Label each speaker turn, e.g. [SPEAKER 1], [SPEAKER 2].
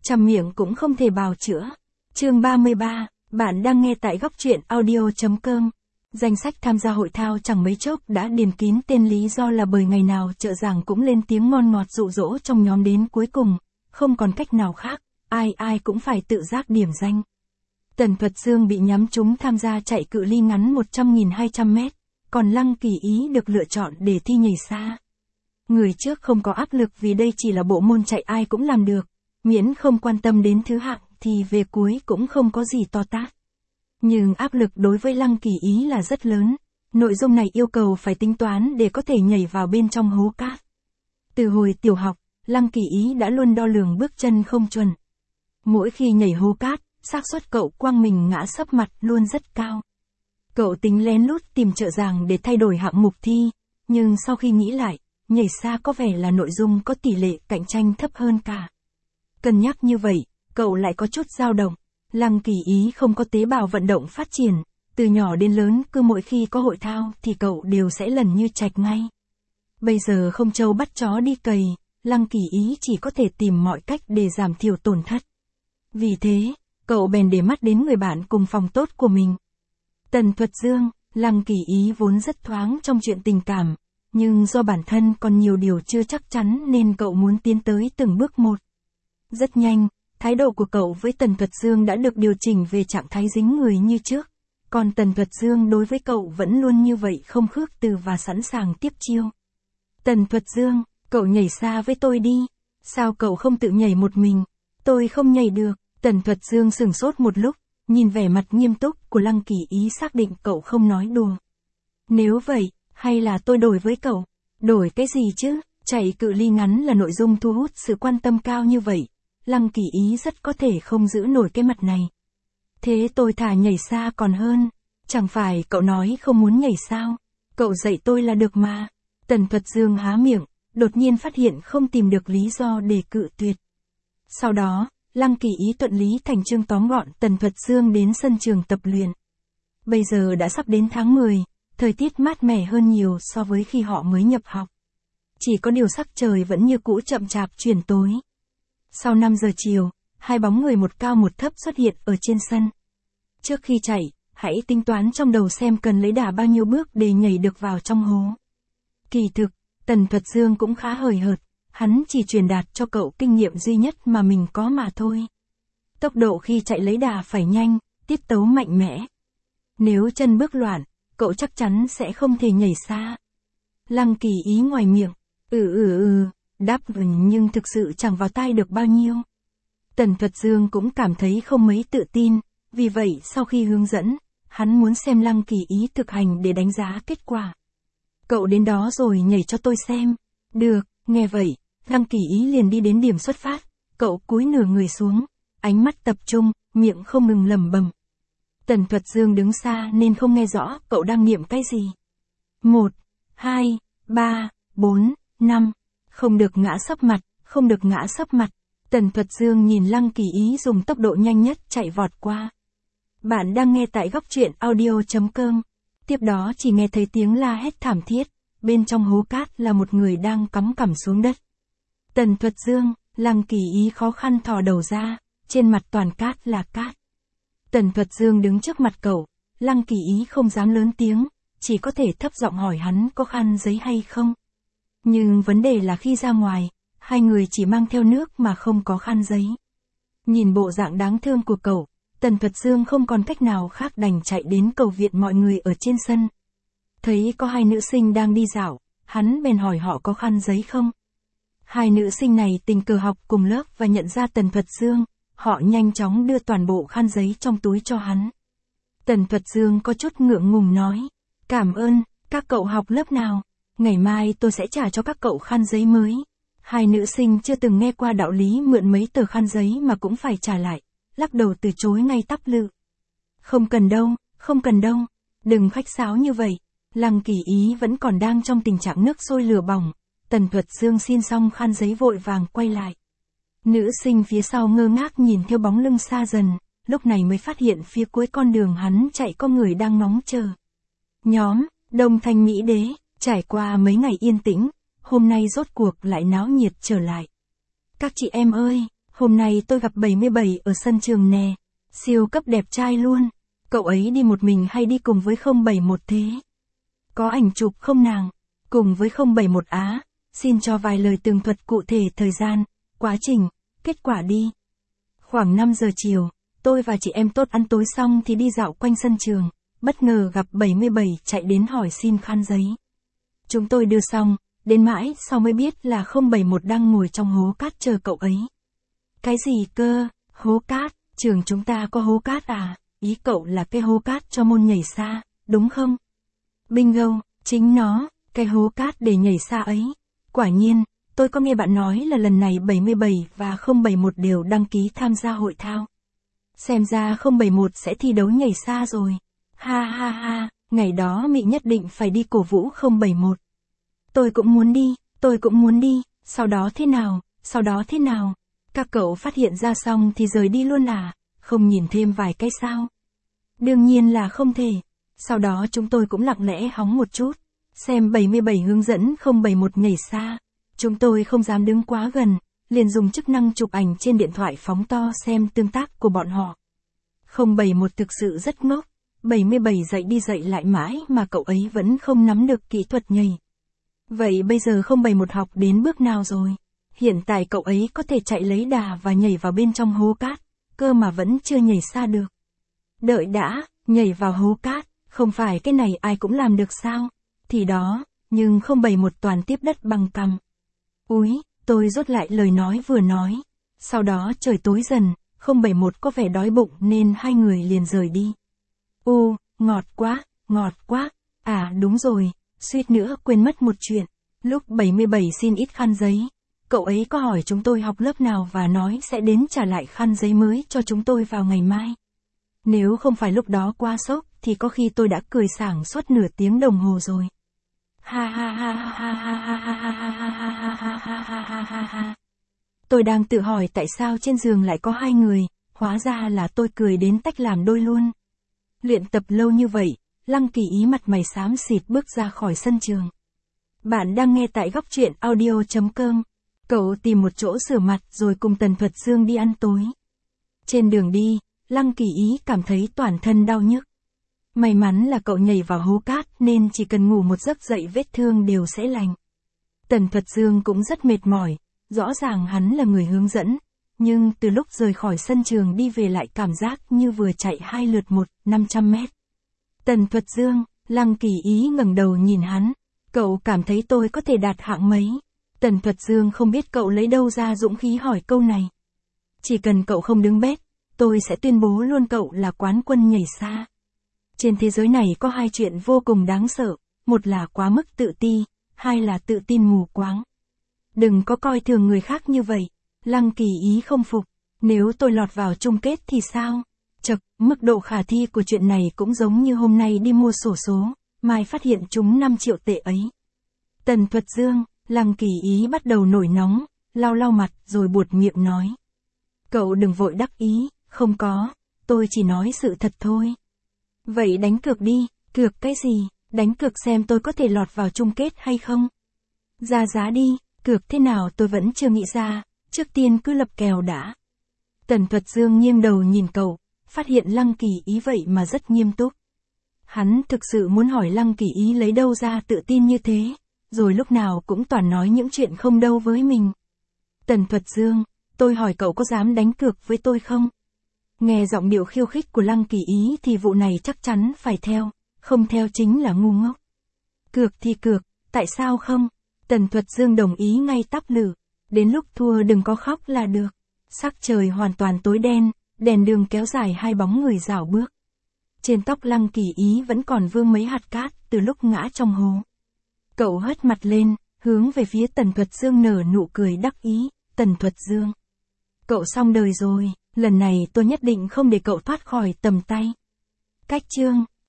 [SPEAKER 1] trăm miệng cũng không thể bào chữa. Chương 33, bạn đang nghe tại góc truyện audio.com. Danh sách tham gia hội thao chẳng mấy chốc đã điền kín tên, lý do là bởi ngày nào trợ giảng cũng lên tiếng ngon ngọt dụ dỗ trong nhóm, đến cuối cùng, không còn cách nào khác, ai cũng phải tự giác điểm danh. Tần Thuật Dương bị nhắm trúng tham gia chạy cự ly ngắn 100.200 mét, còn Lăng Kỳ Ý được lựa chọn để thi nhảy xa. Người trước không có áp lực vì đây chỉ là bộ môn chạy ai cũng làm được, miễn không quan tâm đến thứ hạng thì về cuối cũng không có gì to tát. Nhưng áp lực đối với Lăng Kỳ Ý là rất lớn, nội dung này yêu cầu phải tính toán để có thể nhảy vào bên trong hố cát. Từ hồi tiểu học, Lăng Kỳ Ý đã luôn đo lường bước chân không chuẩn. Mỗi khi nhảy hố cát, xác suất cậu quăng mình ngã sấp mặt luôn rất cao. Cậu tính lén lút tìm trợ giảng để thay đổi hạng mục thi, nhưng sau khi nghĩ lại, nhảy xa có vẻ là nội dung có tỷ lệ cạnh tranh thấp hơn cả. Cân nhắc như vậy, cậu lại có chút dao động. Lăng Kỳ Ý không có tế bào vận động phát triển, từ nhỏ đến lớn cứ mỗi khi có hội thao thì cậu đều sẽ lần như chạch ngay. Bây giờ không trâu bắt chó đi cày, Lăng Kỳ Ý chỉ có thể tìm mọi cách để giảm thiểu tổn thất. Vì thế, cậu bèn để mắt đến người bạn cùng phòng tốt của mình. Tần Thuật Dương. Lăng Kỳ Ý vốn rất thoáng trong chuyện tình cảm, nhưng do bản thân còn nhiều điều chưa chắc chắn nên cậu muốn tiến tới từng bước một. Rất nhanh, thái độ của cậu với Tần Thuật Dương đã được điều chỉnh về trạng thái dính người như trước, còn Tần Thuật Dương đối với cậu vẫn luôn như vậy, không khước từ và sẵn sàng tiếp chiêu. Tần Thuật Dương, cậu nhảy xa với tôi đi, sao cậu không tự nhảy một mình? Tôi không nhảy được. Tần Thuật Dương sửng sốt một lúc, nhìn vẻ mặt nghiêm túc của Lăng Kỳ Ý xác định cậu không nói đùa. Nếu vậy, hay là tôi đổi với cậu? Đổi cái gì chứ? Chạy cự ly ngắn là nội dung thu hút sự quan tâm cao như vậy, Lăng Kỳ Ý rất có thể không giữ nổi cái mặt này. Thế tôi thà nhảy xa còn hơn. Chẳng phải cậu nói không muốn nhảy sao? Cậu dạy tôi là được mà. Tần Thuật Dương há miệng, đột nhiên phát hiện không tìm được lý do để cự tuyệt. Sau đó, Lăng Kỳ Ý thuận lý thành chương tóm gọn Tần Thuật Dương đến sân trường tập luyện. Bây giờ đã sắp đến tháng 10, thời tiết mát mẻ hơn nhiều so với khi họ mới nhập học. Chỉ có điều sắc trời vẫn như cũ chậm chạp chuyển tối. Sau 5 giờ chiều, hai bóng người một cao một thấp xuất hiện ở trên sân. Trước khi chạy, hãy tính toán trong đầu xem cần lấy đà bao nhiêu bước để nhảy được vào trong hố. Kỳ thực, Tần Thuật Dương cũng khá hời hợt, hắn chỉ truyền đạt cho cậu kinh nghiệm duy nhất mà mình có mà thôi. Tốc độ khi chạy lấy đà phải nhanh, tiết tấu mạnh mẽ. Nếu chân bước loạn, cậu chắc chắn sẽ không thể nhảy xa. Lăng Kỳ Ý ngoài miệng, đáp nhưng thực sự chẳng vào tai được bao nhiêu. Tần Thuật Dương cũng cảm thấy không mấy tự tin, vì vậy sau khi hướng dẫn, hắn muốn xem Lăng Kỳ Ý thực hành để đánh giá kết quả. Cậu đến đó rồi nhảy cho tôi xem. Được, nghe vậy, Lăng Kỳ Ý liền đi đến điểm xuất phát, cậu cúi nửa người xuống, ánh mắt tập trung, miệng không ngừng lẩm bẩm. Tần Thuật Dương đứng xa nên không nghe rõ cậu đang niệm cái gì. 1, 2, 3, 4, 5. Không được ngã sấp mặt, không được ngã sấp mặt. Tần Thuật Dương nhìn Lăng Kỳ Ý dùng tốc độ nhanh nhất chạy vọt qua. Bạn đang nghe tại góc truyện audio.com. Tiếp đó chỉ nghe thấy tiếng la hét thảm thiết, bên trong hố cát là một người đang cắm cằm xuống đất. Tần Thuật Dương, Lăng Kỳ Ý khó khăn thò đầu ra, trên mặt toàn cát là cát. Tần Thuật Dương đứng trước mặt cậu, Lăng Kỳ Ý không dám lớn tiếng, chỉ có thể thấp giọng hỏi hắn có khăn giấy hay không. Nhưng vấn đề là khi ra ngoài, hai người chỉ mang theo nước mà không có khăn giấy. Nhìn bộ dạng đáng thương của cậu, Tần Thuật Dương không còn cách nào khác đành chạy đến cầu viện mọi người ở trên sân. Thấy có hai nữ sinh đang đi dạo, hắn bèn hỏi họ có khăn giấy không. Hai nữ sinh này tình cờ học cùng lớp và nhận ra Tần Thuật Dương, họ nhanh chóng đưa toàn bộ khăn giấy trong túi cho hắn. Tần Thuật Dương có chút ngượng ngùng nói, cảm ơn, các cậu học lớp nào? Ngày mai tôi sẽ trả cho các cậu khăn giấy mới. Hai nữ sinh chưa từng nghe qua đạo lý mượn mấy tờ khăn giấy mà cũng phải trả lại, lắc đầu từ chối ngay tắp lự. Không cần đâu, không cần đâu, đừng khách sáo như vậy. Lăng Kỳ Ý vẫn còn đang trong tình trạng nước sôi lửa bỏng. Tần Thuật Dương xin xong khăn giấy vội vàng quay lại. Nữ sinh phía sau ngơ ngác nhìn theo bóng lưng xa dần, lúc này mới phát hiện phía cuối con đường hắn chạy có người đang ngóng chờ. Nhóm Đông Thanh Mỹ Đế. Trải qua mấy ngày yên tĩnh, hôm nay rốt cuộc lại náo nhiệt trở lại. Các chị em ơi, hôm nay tôi gặp 77 ở sân trường nè. Siêu cấp đẹp trai luôn. Cậu ấy đi một mình hay đi cùng với 071 thế? Có ảnh chụp không nàng? Cùng với 071 á, xin cho vài lời tường thuật cụ thể thời gian, quá trình, kết quả đi. Khoảng 5 giờ chiều, tôi và chị em tốt ăn tối xong thì đi dạo quanh sân trường, bất ngờ gặp 77 chạy đến hỏi xin khăn giấy. Chúng tôi đưa xong, đến mãi sau mới biết là 071 đang ngồi trong hố cát chờ cậu ấy. Cái gì cơ, hố cát, trường chúng ta có hố cát à? Ý cậu là cái hố cát cho môn nhảy xa, đúng không? Bingo, chính nó, cái hố cát để nhảy xa ấy. Quả nhiên, tôi có nghe bạn nói là lần này 77 và 071 đều đăng ký tham gia hội thao. Xem ra 071 sẽ thi đấu nhảy xa rồi. Ha ha ha, ngày đó Mị nhất định phải đi cổ vũ 071. Tôi cũng muốn đi, sau đó thế nào? Các cậu phát hiện ra xong thì rời đi luôn à, không nhìn thêm vài cái sao? Đương nhiên là không thể. Sau đó chúng tôi cũng lặng lẽ hóng một chút, xem 77 hướng dẫn 071 nhảy xa. Chúng tôi không dám đứng quá gần, liền dùng chức năng chụp ảnh trên điện thoại phóng to xem tương tác của bọn họ. 071 thực sự rất ngốc, 77 dậy đi dậy lại mãi mà cậu ấy vẫn không nắm được kỹ thuật nhảy. Vậy bây giờ 071 học đến bước nào rồi? Hiện tại cậu ấy có thể chạy lấy đà và nhảy vào bên trong hố cát, cơ mà vẫn chưa nhảy xa được. Đợi đã, nhảy vào hố cát, không phải cái này ai cũng làm được sao? Thì đó, nhưng 071 toàn tiếp đất bằng cằm. Úi, tôi rút lại lời nói vừa nói. Sau đó trời tối dần, 071 có vẻ đói bụng nên hai người liền rời đi. Ô, ngọt quá. À đúng rồi, suýt nữa quên mất một chuyện. Lúc 77 xin ít khăn giấy, cậu ấy có hỏi chúng tôi học lớp nào và nói sẽ đến trả lại khăn giấy mới cho chúng tôi vào ngày mai. Nếu không phải lúc đó quá sốc thì có khi tôi đã cười sảng suốt nửa tiếng đồng hồ rồi. Ha ha ha ha ha ha ha ha ha ha ha ha ha ha. Tôi đang tự hỏi tại sao trên giường lại có hai người, hóa ra là tôi cười đến tách làm đôi luôn. Luyện tập lâu như vậy, Lăng Kỳ Ý mặt mày xám xịt bước ra khỏi sân trường. Bạn đang nghe tại Góc Truyện Audio.com. Cậu tìm một chỗ rửa mặt rồi cùng Tần Thuật Dương đi ăn tối. Trên đường đi, Lăng Kỳ Ý cảm thấy toàn thân đau nhức. May mắn là cậu nhảy vào hố cát nên chỉ cần ngủ một giấc dậy vết thương đều sẽ lành. Tần Thuật Dương cũng rất mệt mỏi, rõ ràng hắn là người hướng dẫn, nhưng từ lúc rời khỏi sân trường đi về lại cảm giác như vừa chạy 2 lượt 500 mét. Tần Thuật Dương, Lăng Kỳ Ý ngẩng đầu nhìn hắn, cậu cảm thấy tôi có thể đạt hạng mấy? Tần Thuật Dương không biết cậu lấy đâu ra dũng khí hỏi câu này. Chỉ cần cậu không đứng bét, tôi sẽ tuyên bố luôn cậu là quán quân nhảy xa. Trên thế giới này có hai chuyện vô cùng đáng sợ, một là quá mức tự ti, hai là tự tin mù quáng. Đừng có coi thường người khác như vậy. Lăng Kỳ Ý không phục, nếu tôi lọt vào chung kết thì sao? Chậc, mức độ khả thi của chuyện này cũng giống như hôm nay đi mua xổ số, mai phát hiện trúng 5 triệu tệ ấy. Tần Thuật Dương, Lăng Kỳ Ý bắt đầu nổi nóng, lau mặt rồi buột miệng nói. Cậu đừng vội đắc ý, không có, tôi chỉ nói sự thật thôi. Vậy đánh cược đi, cược cái gì, đánh cược xem tôi có thể lọt vào chung kết hay không? Ra giá đi, cược thế nào tôi vẫn chưa nghĩ ra, trước tiên cứ lập kèo đã. Tần Thuật Dương nghiêng đầu nhìn cậu, phát hiện Lăng Kỳ Ý vậy mà rất nghiêm túc. Hắn thực sự muốn hỏi Lăng Kỳ Ý lấy đâu ra tự tin như thế, rồi lúc nào cũng toàn nói những chuyện không đâu với mình. Tần Thuật Dương, tôi hỏi cậu có dám đánh cược với tôi không? Nghe giọng điệu khiêu khích của Lăng Kỳ Ý thì vụ này chắc chắn phải theo, không theo chính là ngu ngốc. Cược thì cược, tại sao không? Tần Thuật Dương đồng ý ngay tắp lử, đến lúc thua đừng có khóc là được. Sắc trời hoàn toàn tối đen, đèn đường kéo dài hai bóng người rảo bước. Trên tóc Lăng Kỳ Ý vẫn còn vương mấy hạt cát từ lúc ngã trong hố. Cậu hất mặt lên, hướng về phía Tần Thuật Dương nở nụ cười đắc ý. Tần Thuật Dương, cậu xong đời rồi, lần này tôi nhất định không để cậu thoát khỏi tầm tay. Cách chương